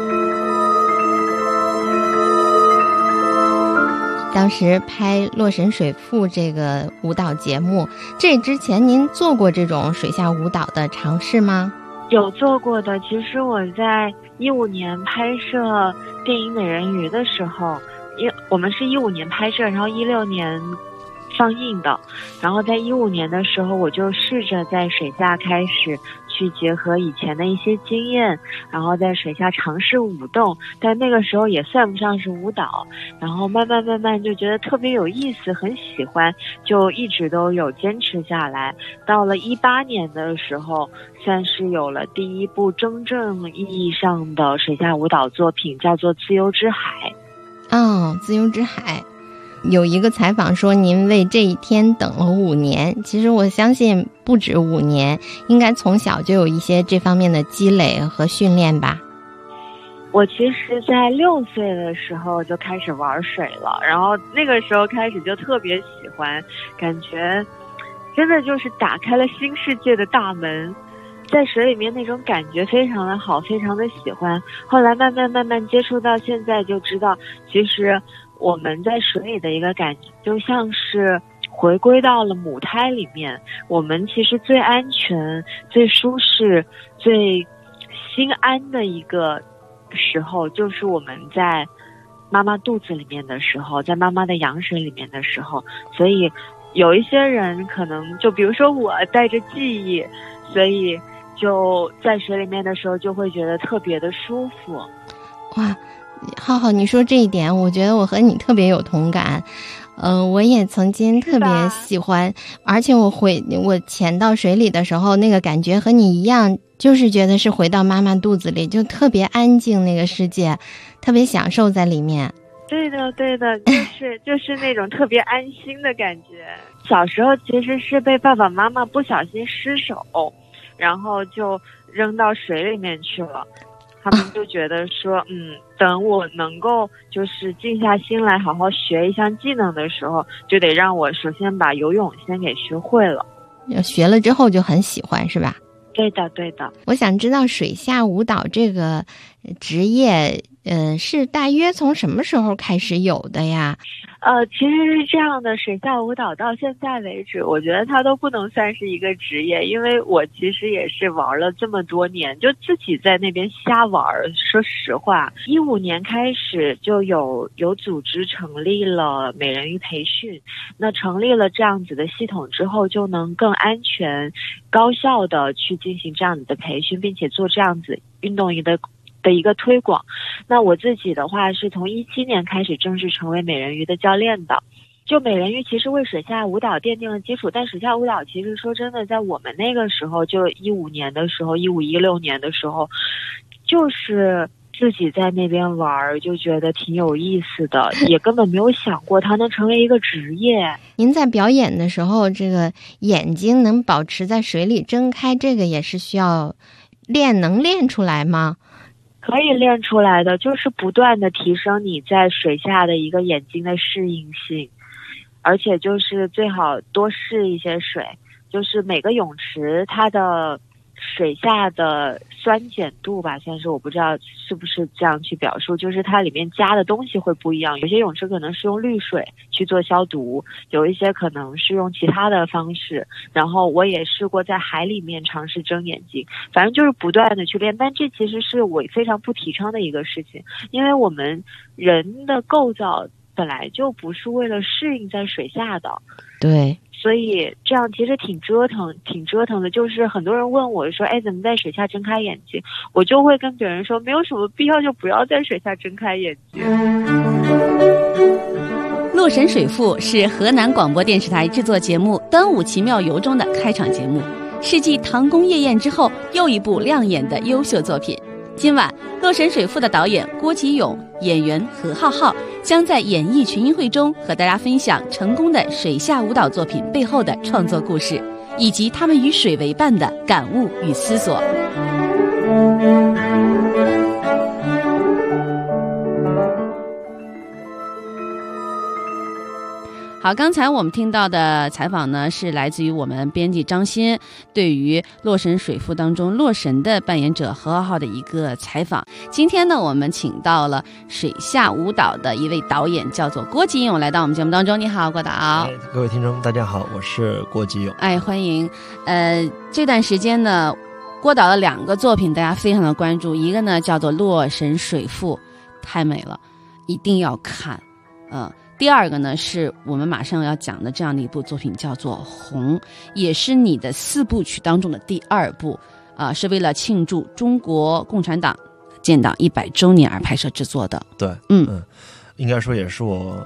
当时拍《洛神水赋》这个舞蹈节目，这之前您做过这种水下舞蹈的尝试吗？ 有做过的。其实我在15年拍摄电影《美人鱼》的时候，我们是15年拍摄，然后16年放映的。然后在15年的时候，我就试着在水下开始去结合以前的一些经验，然后在水下尝试舞动，但那个时候也算不上是舞蹈。然后慢慢就觉得特别有意思，很喜欢，就一直都有坚持下来。到了18年的时候，算是有了第一部真正意义上的水下舞蹈作品，叫做《自由之海》。 自由之海。有一个采访说您为这一天等了5年，其实我相信不止5年，应该从小就有一些这方面的积累和训练吧。 我其实在6岁的时候就开始玩水了，然后那个时候开始就特别喜欢，感觉真的就是打开了新世界的大门，在水里面那种感觉非常的好，非常的喜欢。后来慢慢接触到现在，就知道其实我们在水里的一个感觉就像是回归到了母胎里面，我们其实最安全、最舒适、最心安的一个时候，就是我们在妈妈肚子里面的时候，在妈妈的羊水里面的时候。所以有一些人可能就比如说我带着记忆，所以就在水里面的时候就会觉得特别的舒服。 哇，浩浩，你说这一点，我觉得我和你特别有同感。我也曾经特别喜欢，而且我潜到水里的时候，那个感觉和你一样，就是觉得是回到妈妈肚子里，就特别安静，那个世界特别享受在里面。 对的，就是那种特别安心的感觉。小时候其实是被爸爸妈妈不小心失手，然后就扔到水里面去了。他们就觉得说，等我能够就是静下心来好好学一项技能的时候，就得让我首先把游泳先给学会了。 学了之后就很喜欢，是吧？ 对的。 我想知道水下舞蹈这个职业，是大约从什么时候开始有的呀？ 其实是这样的，水下舞蹈到现在为止，我觉得它都不能算是一个职业，因为我其实也是玩了这么多年，就自己在那边瞎玩。说实话，15年开始就有组织成立了美人鱼培训，那成立了这样子的系统之后，就能更安全、高效的去进行这样子的培训，并且做这样子运动的一个推广。那我自己的话是从17年开始正式成为美人鱼的教练的。就美人鱼其实为水下舞蹈奠定了基础，但水下舞蹈其实说真的，在我们那个时候，就15年的时候，15、16年的时候，就是自己在那边玩，就觉得挺有意思的，也根本没有想过它能成为一个职业。 您在表演的时候，这个眼睛能保持在水里睁开，这个也是需要能练出来吗？ 可以练出来的，就是不断的提升你在水下的一个眼睛的适应性，而且就是最好多试一些水，就是每个泳池它的水下的酸碱度吧，算是，我不知道是不是这样去表述，就是它里面加的东西会不一样，有些泳池可能是用氯水去做消毒，有一些可能是用其他的方式，然后我也试过在海里面尝试睁眼睛，反正就是不断的去练。但这其实是我非常不提倡的一个事情，因为我们人的构造本来就不是为了适应在水下的。 对， 所以这样其实挺折腾的。就是很多人问我说，哎，怎么在水下睁开眼睛？我就会跟别人说，没有什么必要，就不要在水下睁开眼睛。 洛神水赋是河南广播电视台制作节目《端午奇妙游》中的开场节目，是继《唐宫夜宴》之后又一部亮眼的优秀作品。今晚，洛神水赋的导演郭吉勇、演员何浩浩将在演艺群英会中和大家分享成功的水下舞蹈作品背后的创作故事，以及他们与水为伴的感悟与思索。好，刚才我们听到的采访呢，是来自于我们编辑张欣对于《洛神水赋》当中洛神的扮演者何浩浩的一个采访。今天呢，我们请到了水下舞蹈的一位导演，叫做郭吉勇，来到我们节目当中。你好，郭导。 各位听众，大家好，我是郭吉勇。 欢迎。这段时间呢，郭导的2个作品大家非常的关注，一个呢叫做《洛神水赋》，太美了，一定要看。第二个呢，是我们马上要讲的这样的一部作品，叫做《红》，也是你的4部曲当中的第2部，是为了庆祝中国共产党建党100周年而拍摄制作的。 对，应该说也是我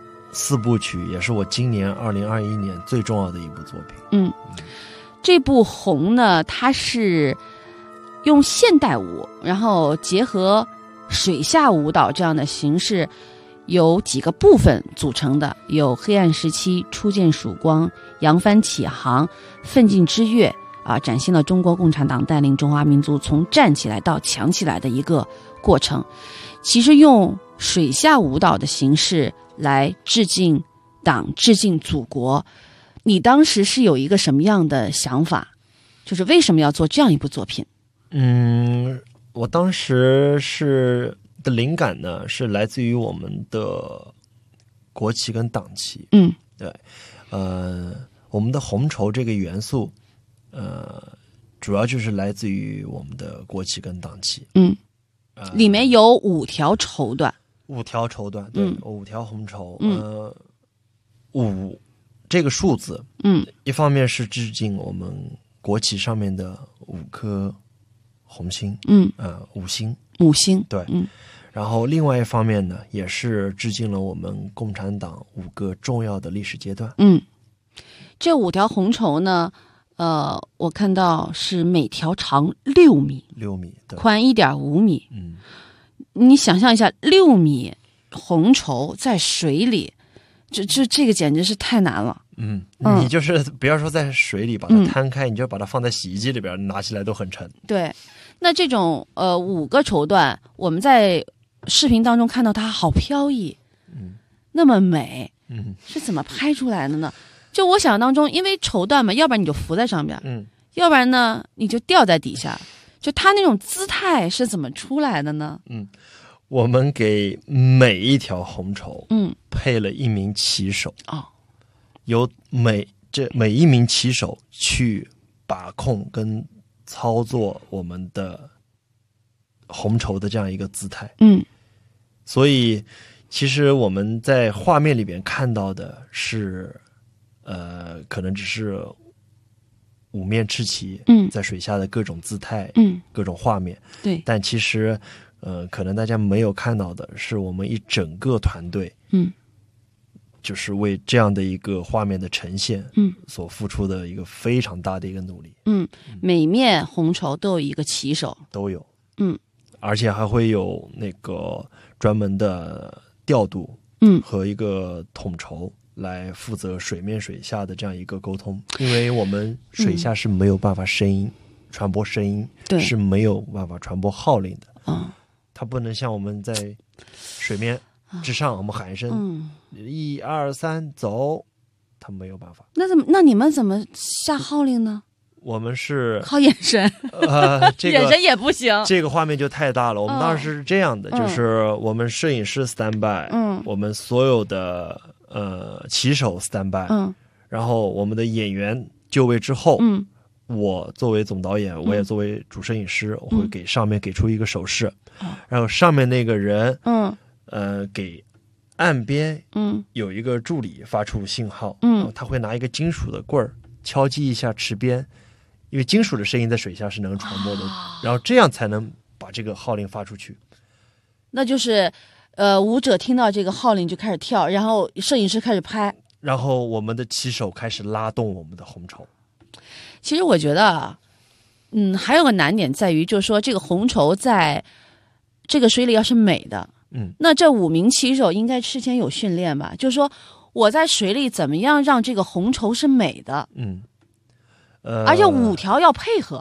4部曲，也是我今年2021年最重要的一部作品。 这部《红》呢，它是用现代舞，然后结合水下舞蹈这样的形式。有几个部分组成的，有黑暗时期、初见曙光、扬帆起航、奋进之跃展现了中国共产党带领中华民族从站起来到强起来的一个过程。其实用水下舞蹈的形式来致敬党、致敬祖国，你当时是有一个什么样的想法？就是为什么要做这样一部作品？ 我当时的灵感呢，是来自于我们的国旗跟党旗。对，我们的红绸这个元素，主要就是来自于我们的国旗跟党旗。 里面有5条绸缎 ，5条绸缎，对，5条红绸。5这个数字，一方面是致敬我们国旗上面的5颗红星，五星，对，然后另外一方面呢，也是致敬了我们共产党5个重要的历史阶段。 这5条红绸呢，我看到是每条长6米，宽1.5米。你想象一下，6米红绸在水里，这个简直是太难了。 你就是不要说在水里把它摊开，你就把它放在洗衣机里边，拿起来都很沉。 对，那这种5个绸缎，我们在视频当中看到它好飘逸，那么美，是怎么拍出来的呢？就我想象当中，因为绸缎嘛，要不然你就浮在上边，要不然呢你就掉在底下，就它那种姿态是怎么出来的呢？ 我们给每一条红绸，配了1名旗手，由每一名旗手去把控跟操作我们的红绸的这样一个姿态。所以其实我们在画面里边看到的是可能只是5面赤旗在水下的各种姿态，各种画面。 对， 但其实可能大家没有看到的是我们一整个团队就是为这样的一个画面的呈现所付出的一个非常大的一个努力。 每面红绸都有一个旗手， 都有。而且还会有那个专门的调度和一个统筹来负责水面水下的这样一个沟通。因为我们水下是没有办法传播声音，是没有办法传播号令的。它不能像我们在水面之上，我们喊一声1、2、3走，它没有办法。 那你们怎么下号令呢？ 我们是靠眼神，眼神也不行。 这个画面就太大了。我们当时是这样的，就是我们摄影师 stand by，我们所有的旗手 stand by，然后我们的演员就位之后，我作为总导演，我也作为主摄影师，我会给上面给出一个手势，然后上面那个人给岸边有一个助理发出信号，他会拿一个金属的棍儿敲击一下池边，因为金属的声音在水下是能传播的，然后这样才能把这个号令发出去。 那就是舞者听到这个号令就开始跳，然后摄影师开始拍， 然后我们的旗手开始拉动我们的红绸。 其实我觉得还有个难点在于，就是说这个红绸在这个水里要是美的，那这5名旗手应该事先有训练吧？就是说我在水里怎么样让这个红绸是美的，而且5条要配合。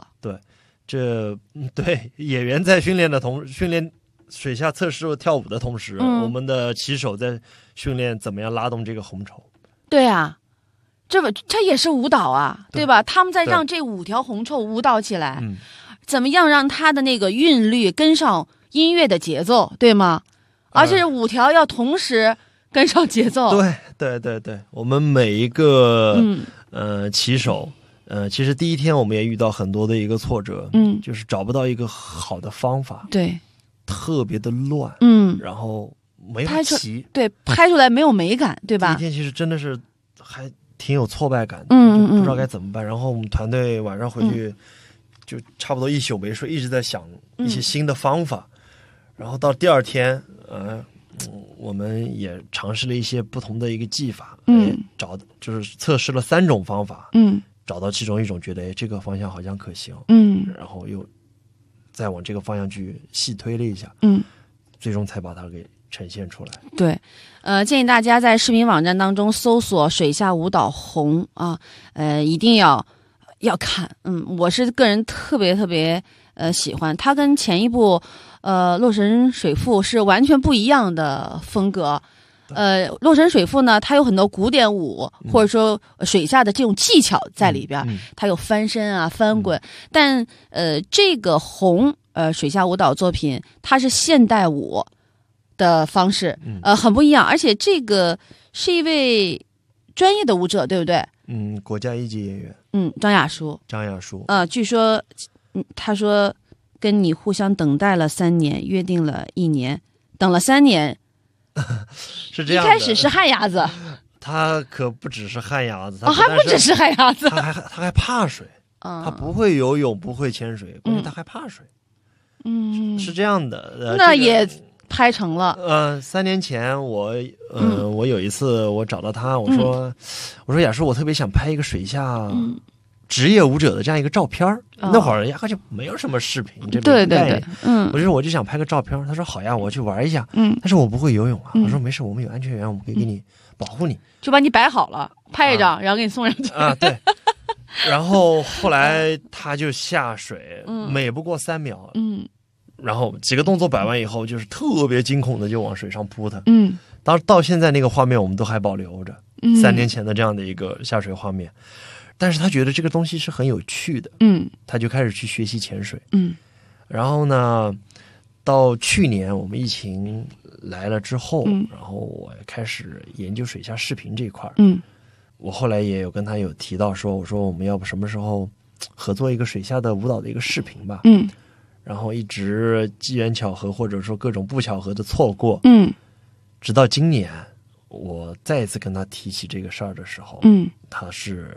对演员在训练水下测试跳舞的同时，我们的旗手在训练怎么样拉动这个红绸。 对啊，这也是舞蹈啊，对吧？他们在让这5条红绸舞蹈起来，怎么样让它的那个韵律跟上音乐的节奏，对吗？而且5条要同时跟上节奏。 对，我们每一个旗手，其实第一天我们也遇到很多的一个挫折，就是找不到一个好的方法， 对， 特别的乱，然后没法骑， 对，拍出来没有美感，对吧？ 第一天其实真的是还挺有挫败感的，就不知道该怎么办。然后我们团队晚上回去就差不多1宿没睡，一直在想一些新的方法。然后到第2天，我们也尝试了一些不同的一个技法，就是测试了3种方法，找到其中一种觉得这个方向好像可行，然后又再往这个方向去细推了一下，最终才把它给呈现出来。 对，建议大家在视频网站当中搜索水下舞蹈红啊，一定要看。我是个人特别喜欢它，跟前一部洛神水赋是完全不一样的风格。洛神水赋呢，它有很多古典舞，或者说水下的这种技巧在里边，它有翻身啊、翻滚。但这个红水下舞蹈作品，它是现代舞的方式，很不一样。而且这个是一位专业的舞者，对不对？ 国家1级演员。 张雅舒。据说他说跟你互相等待了3年，约定了1年，等了3年。 是这样的， 一开始是旱鸭子， 他可不只是旱鸭子， 还不只是旱鸭子， 他还怕水，他不会游泳，不会潜水，关键他还怕水。是这样的。 那也拍成了。 3年前我有一次我找到他，我说雅舒，我特别想拍一个水下职业舞者的这样一个照片。那会儿压根就没有什么视频，这对， 我就想拍个照片。他说好呀，我去玩一下。但是我不会游泳啊。我说没事，我们有安全员，我们可以给你保护你， 就把你摆好了，拍一张，然后给你送上去。 对。然后后来他就下水，每不过3秒，然后几个动作摆完以后，就是特别惊恐的就往水上扑腾。到现在那个画面我们都还保留着，3年前的这样的一个下水画面。但是他觉得这个东西是很有趣的，他就开始去学习潜水，然后呢，到去年我们疫情来了之后，然后我开始研究水下视频这一块，我后来也有跟他有提到说，我说我们要不什么时候合作一个水下的舞蹈的一个视频吧，然后一直机缘巧合或者说各种不巧合的错过，直到今年我再一次跟他提起这个事儿的时候，他是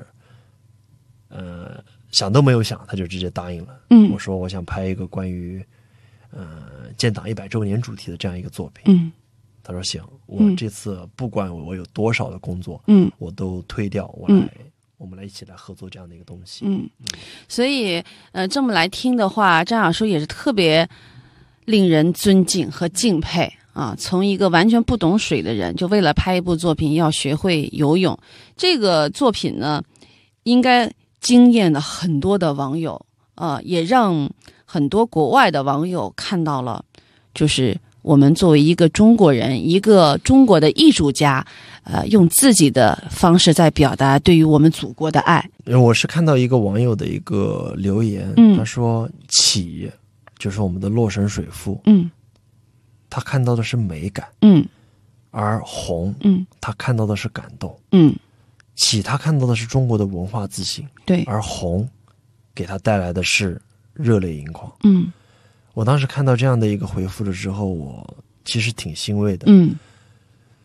想都没有想，他就直接答应了。我说我想拍一个关于建党100周年主题的这样一个作品。他说行，我这次不管我有多少的工作，我都推掉，我们来一起来合作这样的一个东西。 所以这么来听的话，张雅舒也是特别令人尊敬和敬佩啊！从一个完全不懂水的人，就为了拍一部作品要学会游泳，这个作品呢，应该惊艳了很多的网友，也让很多国外的网友看到了，就是我们作为一个中国人，一个中国的艺术家，用自己的方式在表达对于我们祖国的爱。 我是看到一个网友的一个留言，他说起就是我们的洛神水赋，他看到的是美感，而红，他看到的是感动，起他看到的是中国的文化自信， 对， 而红给他带来的是热泪盈眶。我当时看到这样的一个回复了之后，我其实挺欣慰的。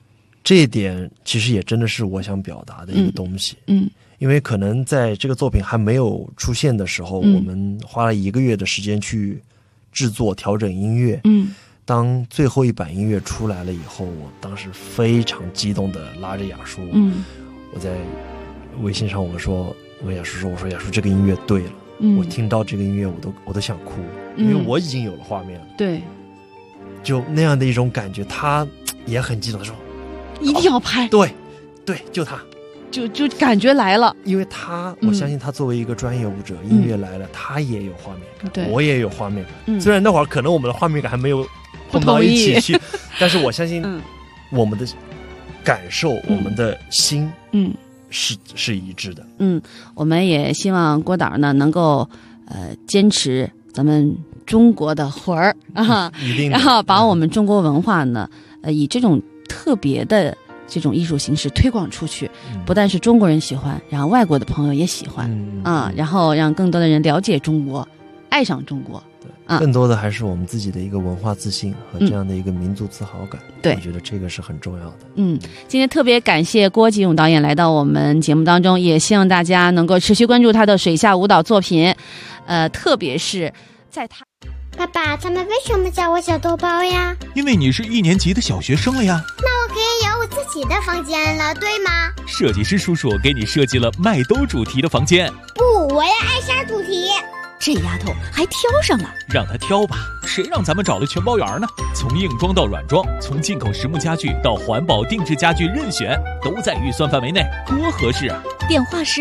这一点其实也真的是我想表达的一个东西。因为可能在这个作品还没有出现的时候，我们花了1个月的时间去制作调整音乐。当最后一版音乐出来了以后，我当时非常激动的拉着雅舒，我在微信上我说雅舒说，我说雅舒这个音乐对了，我听到这个音乐我都想哭，因为我已经有了画面了。 对， 就那样的一种感觉，他也很激动，说一定要拍。 对，就他。 就感觉来了， 因为我相信他作为一个专业舞者，音乐来了，他也有画面感， 对， 我也有画面感。虽然那会儿可能我们的画面感还没有碰到一起去，但是我相信我们的感受，我们的心，是一致的。 我们也希望郭导呢能够坚持咱们中国的魂儿啊，然后把我们中国文化呢，以这种特别的这种艺术形式推广出去，不但是中国人喜欢，然后外国的朋友也喜欢然后让更多的人了解中国，爱上中国。 更多的还是我们自己的一个文化自信和这样的一个民族自豪感。 对， 我觉得这个是很重要的。 今天特别感谢郭吉勇导演来到我们节目当中，也希望大家能够持续关注他的水下舞蹈作品，特别是在他。 爸爸，他们为什么叫我小豆包呀？ 因为你是1年级的小学生了呀。 那我可以有我自己的房间了，对吗？ 设计师叔叔给你设计了麦兜主题的房间。 不，我要艾莎主题。 这丫头还挑上了， 让她挑吧，谁让咱们找了全包圆呢？从硬装到软装，从进口实木家具到环保定制家具，任选，都在预算范围内，多合适啊！ 电话是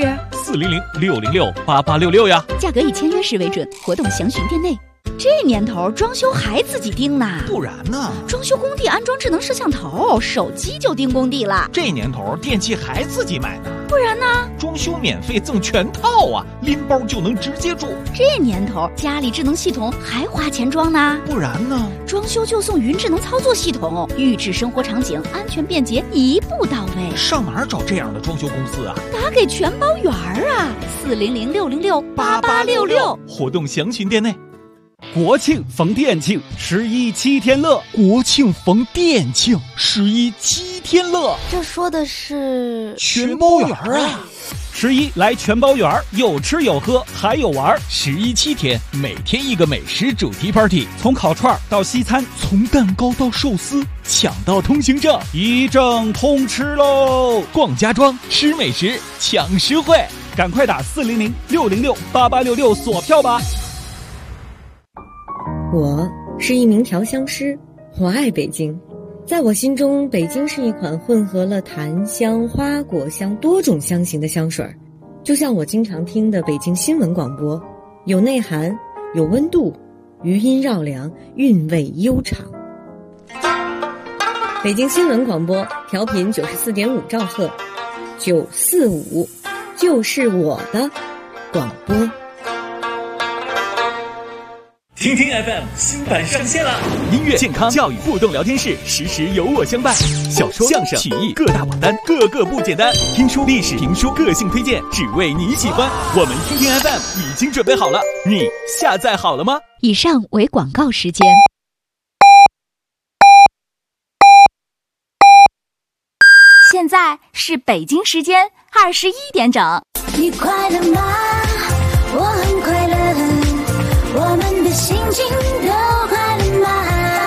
400-606-8866呀， 价格以签约式为准，活动详询店内。这年头装修还自己盯呢， 不然呢？ 装修工地安装智能摄像头，手机就盯工地了。 这年头电器还自己买呢， 不然呢？ 装修免费赠全套啊，拎包就能直接住。 这年头家里智能系统还花钱装呢， 不然呢？ 装修就送云智能操作系统，预制生活场景，安全便捷，一步到位。 上哪儿找这样的装修公司啊？ 打给全包圆啊，400-606-8866， 活动详询店内。 国庆逢店庆，11 7天乐。 国庆逢店庆，11 7天乐。 这说的是全包圆啊 ！11来全包圆，有吃有喝还有玩。 11 7天，每天一个美食主题 party， 从烤串到西餐， 从蛋糕到寿司，抢到通行证， 一证通吃喽！ 逛家装，吃美食，抢实惠， 赶快打400-606-8866锁票吧！ 我是一名调香师，我爱北京。在我心中，北京是一款混合了檀香、花果香多种香型的香水，就像我经常听的北京新闻广播，有内涵，有温度，余音绕梁，韵味悠长。北京新闻广播调频94.5兆赫，945就是我的广播。 听听 FM 新版上线了，音乐、健康、教育、互动聊天室，时时有我相伴。小说、相声、曲艺各大榜单，个个不简单。听书、历史、评书，个性推荐，只为你喜欢。我们听听 FM 已经准备好了，你下载好了吗？ 以上为广告时间。现在是北京时间21点整。 你快乐吗？我很快乐。我们的心情都快乐吗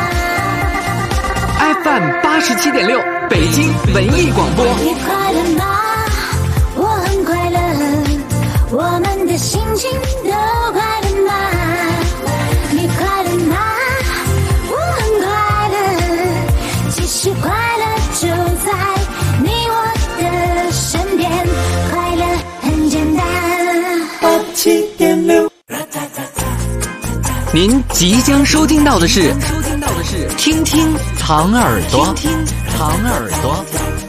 ？FM 87.6，北京文艺广播。 你快乐吗？我很快乐。我们的心情都快乐吗？你快乐吗？我很快乐。其实快乐就在你我的身边，快乐很简单。 87.6。您即将收听到的是听听糖耳朵，听听糖耳朵。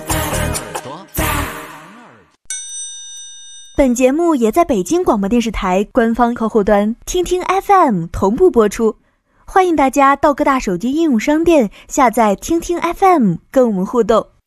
本节目也在北京广播电视台官方客户端听听 FM 同步播出，欢迎大家到各大手机应用商店下载听听 FM 跟我们互动。